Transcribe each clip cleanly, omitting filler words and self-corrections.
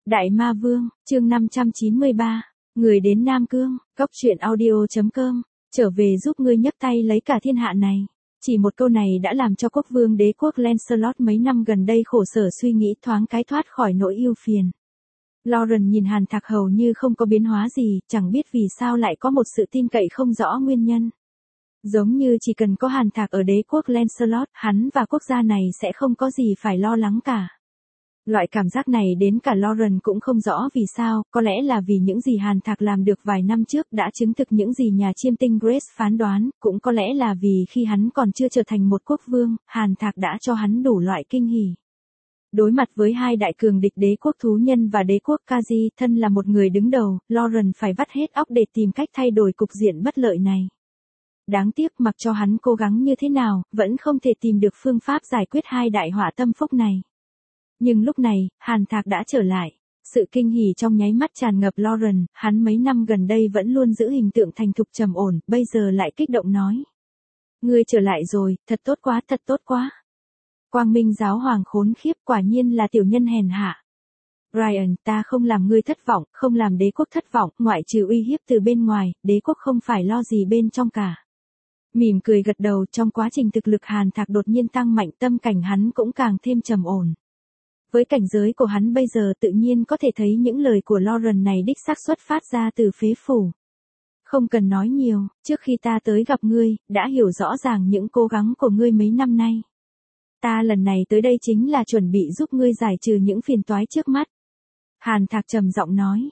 Đại Ma Vương, chương 593, người đến Nam Cương, Cốc truyện audio.com, trở về giúp ngươi nhấc tay lấy cả thiên hạ này. Chỉ một câu này đã làm cho quốc vương đế quốc Lancelot mấy năm gần đây khổ sở suy nghĩ thoáng cái thoát khỏi nỗi ưu phiền. Lauren nhìn Hàn Thạc hầu như không có biến hóa gì, chẳng biết vì sao lại có một sự tin cậy không rõ nguyên nhân. Giống như chỉ cần có Hàn Thạc ở đế quốc Lancelot, hắn và quốc gia này sẽ không có gì phải lo lắng cả. Loại cảm giác này đến cả Lauren cũng không rõ vì sao, có lẽ là vì những gì Hàn Thạc làm được vài năm trước đã chứng thực những gì nhà chiêm tinh Grace phán đoán, cũng có lẽ là vì khi hắn còn chưa trở thành một quốc vương, Hàn Thạc đã cho hắn đủ loại kinh hỉ. Đối mặt với hai đại cường địch đế quốc thú nhân và đế quốc Kazi, thân là một người đứng đầu, Lauren phải vắt hết óc để tìm cách thay đổi cục diện bất lợi này. Đáng tiếc mặc cho hắn cố gắng như thế nào, vẫn không thể tìm được phương pháp giải quyết hai đại họa tâm phúc này. Nhưng lúc này, Hàn Thạc đã trở lại. Sự kinh hỉ trong nháy mắt tràn ngập Lauren, hắn mấy năm gần đây vẫn luôn giữ hình tượng thành thục trầm ổn, bây giờ lại kích động nói. Ngươi trở lại rồi, thật tốt quá, thật tốt quá. Quang Minh giáo hoàng khốn khiếp, quả nhiên là tiểu nhân hèn hạ. Brian, ta không làm ngươi thất vọng, không làm đế quốc thất vọng, ngoại trừ uy hiếp từ bên ngoài, đế quốc không phải lo gì bên trong cả. Mỉm cười gật đầu, trong quá trình thực lực Hàn Thạc đột nhiên tăng mạnh, tâm cảnh hắn cũng càng thêm trầm ổn. Với cảnh giới của hắn bây giờ tự nhiên có thể thấy những lời của Lauren này đích xác xuất phát ra từ phế phủ. Không cần nói nhiều, trước khi ta tới gặp ngươi, đã hiểu rõ ràng những cố gắng của ngươi mấy năm nay. Ta lần này tới đây chính là chuẩn bị giúp ngươi giải trừ những phiền toái trước mắt. Hàn Thạc trầm giọng nói.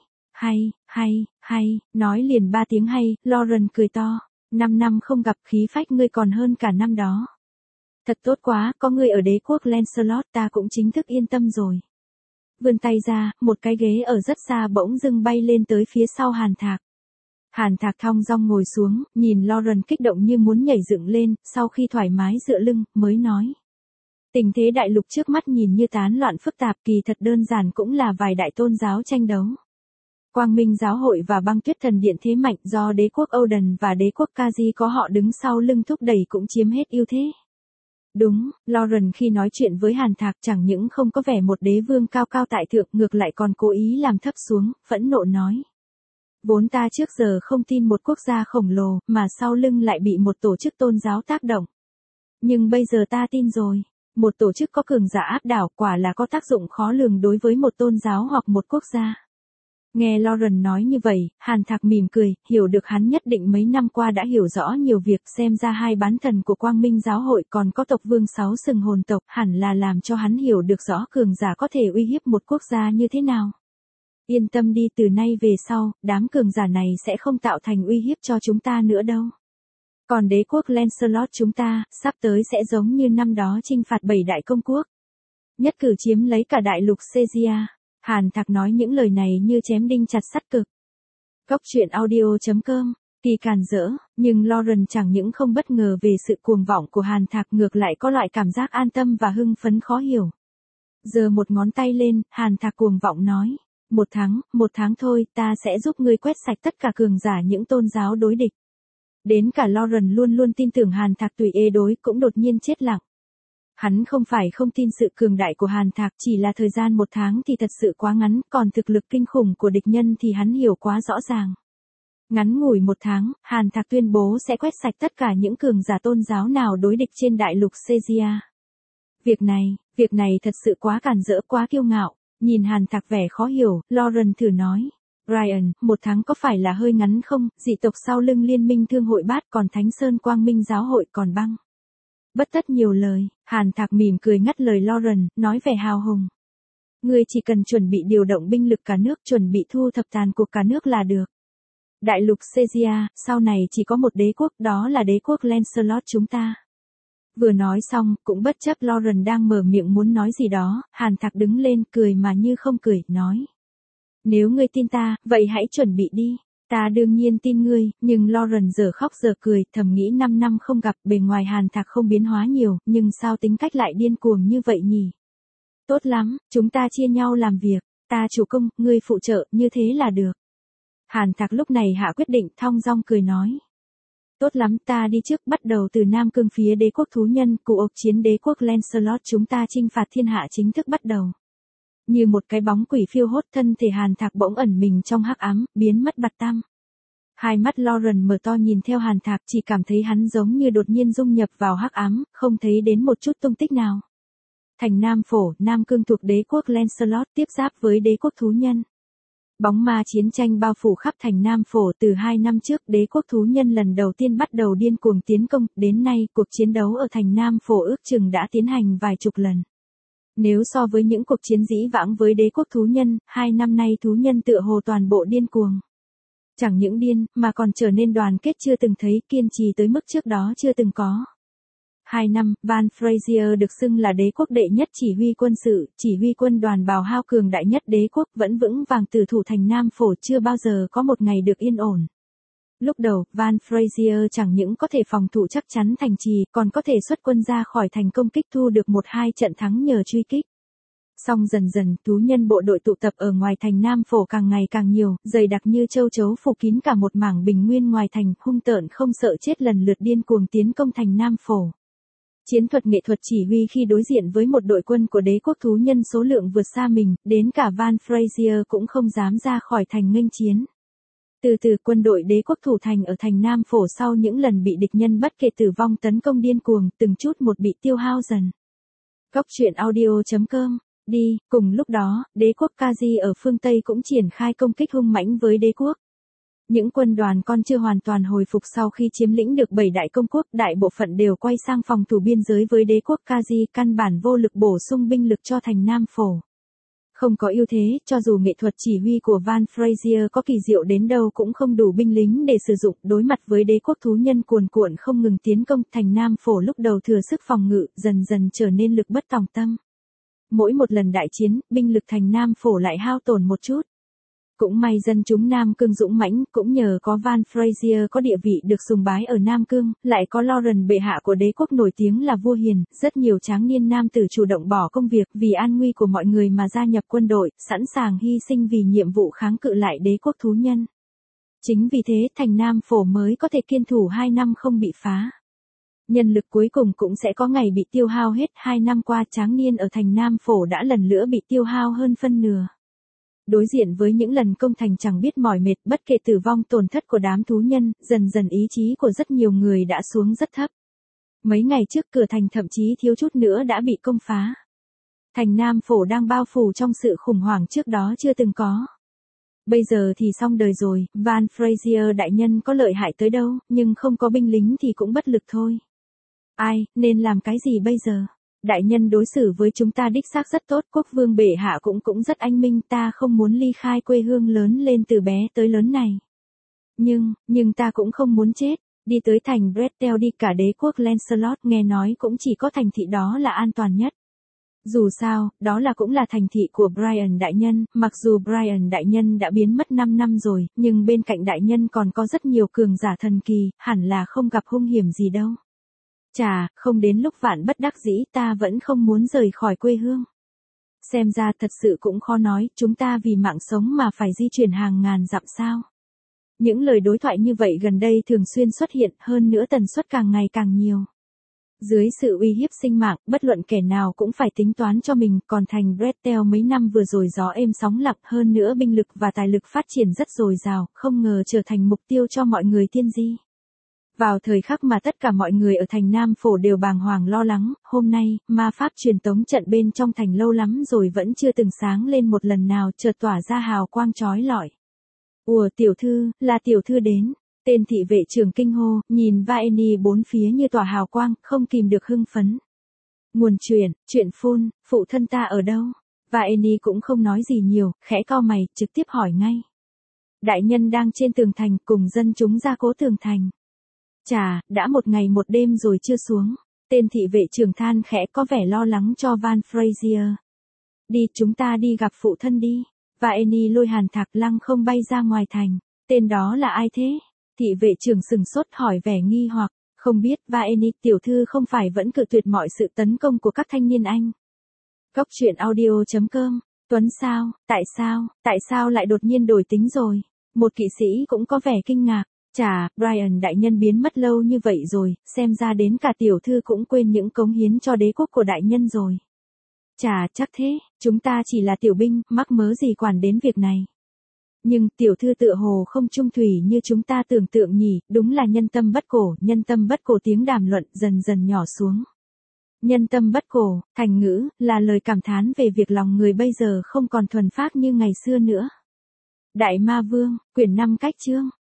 Hay, nói liền 3 tiếng hay, Lauren cười to. 5 năm không gặp khí phách ngươi còn hơn cả năm đó. Thật tốt quá, có ngươi ở đế quốc Lancelot ta cũng chính thức yên tâm rồi. Vươn tay ra, một cái ghế ở rất xa bỗng dưng bay lên tới phía sau Hàn Thạc. Hàn Thạc thong dong ngồi xuống, nhìn Lauren kích động như muốn nhảy dựng lên, sau khi thoải mái dựa lưng, mới nói. Tình thế đại lục trước mắt nhìn như tán loạn phức tạp, kỳ thật đơn giản cũng là vài đại tôn giáo tranh đấu. Quang Minh giáo hội và Băng Tuyết thần điện thế mạnh do đế quốc Odin và đế quốc Kazi có họ đứng sau lưng thúc đẩy cũng chiếm hết ưu thế. Đúng, Lauren khi nói chuyện với Hàn Thạc chẳng những không có vẻ một đế vương cao cao tại thượng, ngược lại còn cố ý làm thấp xuống, phẫn nộ nói. Vốn ta trước giờ không tin một quốc gia khổng lồ, mà sau lưng lại bị một tổ chức tôn giáo tác động. Nhưng bây giờ ta tin rồi, một tổ chức có cường giả áp đảo quả là có tác dụng khó lường đối với một tôn giáo hoặc một quốc gia. Nghe Lauren nói như vậy, Hàn Thạc mỉm cười, hiểu được hắn nhất định mấy năm qua đã hiểu rõ nhiều việc, xem ra hai bán thần của Quang Minh giáo hội còn có tộc vương 6 sừng hồn tộc, hẳn là làm cho hắn hiểu được rõ cường giả có thể uy hiếp một quốc gia như thế nào. Yên tâm đi, từ nay về sau, đám cường giả này sẽ không tạo thành uy hiếp cho chúng ta nữa đâu. Còn đế quốc Lancelot chúng ta, sắp tới sẽ giống như năm đó chinh phạt 7 đại công quốc. Nhất cử chiếm lấy cả đại lục Caesarea. Hàn Thạc nói những lời này như chém đinh chặt sắt cực. Cốc truyện audio.com, kỳ càn rỡ, nhưng Lauren chẳng những không bất ngờ về sự cuồng vọng của Hàn Thạc, ngược lại có loại cảm giác an tâm và hưng phấn khó hiểu. Giơ một ngón tay lên, Hàn Thạc cuồng vọng nói. một tháng thôi, ta sẽ giúp ngươi quét sạch tất cả cường giả những tôn giáo đối địch. Đến cả Lauren luôn luôn tin tưởng Hàn Thạc tùy ê đối cũng đột nhiên chết lặng. Hắn không phải không tin sự cường đại của Hàn Thạc, chỉ là thời gian 1 tháng thì thật sự quá ngắn, còn thực lực kinh khủng của địch nhân thì hắn hiểu quá rõ ràng. Ngắn ngủi 1 tháng, Hàn Thạc tuyên bố sẽ quét sạch tất cả những cường giả tôn giáo nào đối địch trên đại lục Caesarea. Việc này thật sự quá càn rỡ, quá kiêu ngạo. Nhìn Hàn Thạc vẻ khó hiểu, Lauren thử nói. Brian, 1 tháng có phải là hơi ngắn không, dị tộc sau lưng liên minh thương hội bát, còn Thánh Sơn Quang Minh giáo hội còn băng. Bất tất nhiều lời, Hàn Thạc mỉm cười ngắt lời Lauren, nói vẻ hào hùng. Ngươi chỉ cần chuẩn bị điều động binh lực cả nước, chuẩn bị thu thập tàn cuộc cả nước là được. Đại lục Caesarea, sau này chỉ có một đế quốc, đó là đế quốc Lancelot chúng ta. Vừa nói xong, cũng bất chấp Lauren đang mở miệng muốn nói gì đó, Hàn Thạc đứng lên, cười mà như không cười, nói. Nếu ngươi tin ta, vậy hãy chuẩn bị đi. Ta đương nhiên tin ngươi, nhưng Lauren giờ khóc giờ cười, thầm nghĩ 5 năm không gặp, bề ngoài Hàn Thạc không biến hóa nhiều, nhưng sao tính cách lại điên cuồng như vậy nhỉ? Tốt lắm, chúng ta chia nhau làm việc, ta chủ công, ngươi phụ trợ, như thế là được. Hàn Thạc lúc này hạ quyết định, thong dong cười nói. Tốt lắm, ta đi trước, bắt đầu từ Nam Cương phía đế quốc thú nhân, cuộc chiến đế quốc Lancelot chúng ta chinh phạt thiên hạ chính thức bắt đầu. Như một cái bóng quỷ phiêu hốt, thân thể Hàn Thạc bỗng ẩn mình trong hắc ám, biến mất bặt tăm. Hai mắt Lauren mở to nhìn theo Hàn Thạc, chỉ cảm thấy hắn giống như đột nhiên dung nhập vào hắc ám, không thấy đến một chút tung tích nào. Thành Nam Phổ, Nam Cương thuộc đế quốc Lancelot, tiếp giáp với đế quốc thú nhân. Bóng ma chiến tranh bao phủ khắp thành Nam Phổ. Từ 2 năm trước, đế quốc thú nhân lần đầu tiên bắt đầu điên cuồng tiến công, đến nay cuộc chiến đấu ở thành Nam Phổ ước chừng đã tiến hành vài chục lần. Nếu so với những cuộc chiến dĩ vãng với đế quốc thú nhân, 2 năm nay thú nhân tựa hồ toàn bộ điên cuồng. Chẳng những điên, mà còn trở nên đoàn kết chưa từng thấy, kiên trì tới mức trước đó chưa từng có. 2 năm, Van Frazier được xưng là đế quốc đệ nhất chỉ huy quân sự, chỉ huy quân đoàn bào hao cường đại nhất đế quốc, vẫn vững vàng tử thủ thành Nam Phổ, chưa bao giờ có một ngày được yên ổn. Lúc đầu, Van Frazier chẳng những có thể phòng thủ chắc chắn thành trì, còn có thể xuất quân ra khỏi thành công kích, thu được 1-2 trận thắng nhờ truy kích. Song dần dần, thú nhân bộ đội tụ tập ở ngoài thành Nam Phổ càng ngày càng nhiều, dày đặc như châu chấu phủ kín cả một mảng bình nguyên ngoài thành, hung tợn không sợ chết lần lượt điên cuồng tiến công thành Nam Phổ. Chiến thuật nghệ thuật chỉ huy khi đối diện với một đội quân của đế quốc thú nhân số lượng vượt xa mình, đến cả Van Frazier cũng không dám ra khỏi thành nghênh chiến. Từ từ quân đội đế quốc thủ thành ở thành Nam Phổ sau những lần bị địch nhân bất kể tử vong tấn công điên cuồng, từng chút một bị tiêu hao dần. Góc truyện audio.com. Đi, cùng lúc đó, đế quốc Kazi ở phương Tây cũng triển khai công kích hung mãnh với đế quốc. Những quân đoàn còn chưa hoàn toàn hồi phục sau khi chiếm lĩnh được 7 đại công quốc, đại bộ phận đều quay sang phòng thủ biên giới với đế quốc Kazi, căn bản vô lực bổ sung binh lực cho thành Nam Phổ. Không có ưu thế, cho dù nghệ thuật chỉ huy của Van Frazier có kỳ diệu đến đâu cũng không đủ binh lính để sử dụng, đối mặt với đế quốc thú nhân cuồn cuộn không ngừng tiến công, thành Nam Phổ lúc đầu thừa sức phòng ngự, dần dần trở nên lực bất tòng tâm. Mỗi một lần đại chiến, binh lực thành Nam Phổ lại hao tổn một chút. Cũng may dân chúng Nam Cương dũng mãnh, cũng nhờ có Van Frazier có địa vị được sùng bái ở Nam Cương, lại có Lauren bệ hạ của đế quốc nổi tiếng là vua hiền, rất nhiều tráng niên nam tử chủ động bỏ công việc vì an nguy của mọi người mà gia nhập quân đội, sẵn sàng hy sinh vì nhiệm vụ kháng cự lại đế quốc thú nhân. Chính vì thế thành Nam Phổ mới có thể kiên thủ 2 năm không bị phá. Nhân lực cuối cùng cũng sẽ có ngày bị tiêu hao hết. 2 năm qua tráng niên ở thành Nam Phổ đã lần nữa bị tiêu hao hơn phân nửa. Đối diện với những lần công thành chẳng biết mỏi mệt, bất kể tử vong tổn thất của đám thú nhân, dần dần ý chí của rất nhiều người đã xuống rất thấp. Mấy ngày trước cửa thành thậm chí thiếu chút nữa đã bị công phá. Thành Nam Phổ đang bao phủ trong sự khủng hoảng trước đó chưa từng có. Bây giờ thì xong đời rồi, Van Frazier đại nhân có lợi hại tới đâu, nhưng không có binh lính thì cũng bất lực thôi. Ai, nên làm cái gì bây giờ? Đại nhân đối xử với chúng ta đích xác rất tốt, quốc vương bệ hạ cũng rất anh minh, ta không muốn ly khai quê hương lớn lên từ bé tới lớn này. Nhưng ta cũng không muốn chết, đi tới thành Bristol đi, cả đế quốc Lancelot nghe nói cũng chỉ có thành thị đó là an toàn nhất. Dù sao, đó cũng là thành thị của Brian đại nhân, mặc dù Brian đại nhân đã biến mất 5 năm rồi, nhưng bên cạnh đại nhân còn có rất nhiều cường giả thần kỳ, hẳn là không gặp hung hiểm gì đâu. Chà, không đến lúc vạn bất đắc dĩ ta vẫn không muốn rời khỏi quê hương. Xem ra thật sự cũng khó nói, chúng ta vì mạng sống mà phải di chuyển hàng ngàn dặm sao. Những lời đối thoại như vậy gần đây thường xuyên xuất hiện, hơn nữa tần suất càng ngày càng nhiều. Dưới sự uy hiếp sinh mạng, bất luận kẻ nào cũng phải tính toán cho mình, còn thành Bristol mấy năm vừa rồi gió êm sóng lặng, hơn nữa binh lực và tài lực phát triển rất dồi dào, không ngờ trở thành mục tiêu cho mọi người tiên di. Vào thời khắc mà tất cả mọi người ở thành Nam Phổ đều bàng hoàng lo lắng, hôm nay, ma pháp truyền tống trận bên trong thành lâu lắm rồi vẫn chưa từng sáng lên một lần nào, chợt tỏa ra hào quang chói lọi. Ủa tiểu thư, là tiểu thư đến. Tên thị vệ trưởng kinh hô, nhìn Vaeni bốn phía như tỏa hào quang, không kìm được hưng phấn. Nguồn chuyện phun, phụ thân ta ở đâu? Vaeni cũng không nói gì nhiều, khẽ cau mày, trực tiếp hỏi ngay. Đại nhân đang trên tường thành, cùng dân chúng gia cố tường thành. Chà, đã 1 ngày 1 đêm rồi chưa xuống. Tên thị vệ trưởng than khẽ, có vẻ lo lắng cho Van Frazier. Đi, chúng ta đi gặp phụ thân đi. Vaeni lôi Hàn Thạc lăng không bay ra ngoài thành. Tên đó là ai thế? Thị vệ trưởng sừng sốt hỏi vẻ nghi hoặc. Không biết, Vaeni, tiểu thư không phải vẫn cự tuyệt mọi sự tấn công của các thanh niên anh. Góc truyện audio.com. Tuấn sao, tại sao lại đột nhiên đổi tính rồi? Một kỵ sĩ cũng có vẻ kinh ngạc. Chà, Brian đại nhân biến mất lâu như vậy rồi, xem ra đến cả tiểu thư cũng quên những cống hiến cho đế quốc của đại nhân rồi. Chà, chắc thế, chúng ta chỉ là tiểu binh, mắc mớ gì quản đến việc này. Nhưng tiểu thư tựa hồ không trung thủy như chúng ta tưởng tượng nhỉ, đúng là nhân tâm bất cổ tiếng đàm luận dần dần nhỏ xuống. Nhân tâm bất cổ, thành ngữ, là lời cảm thán về việc lòng người bây giờ không còn thuần phác như ngày xưa nữa. Đại Ma Vương, quyển 5 cách chương.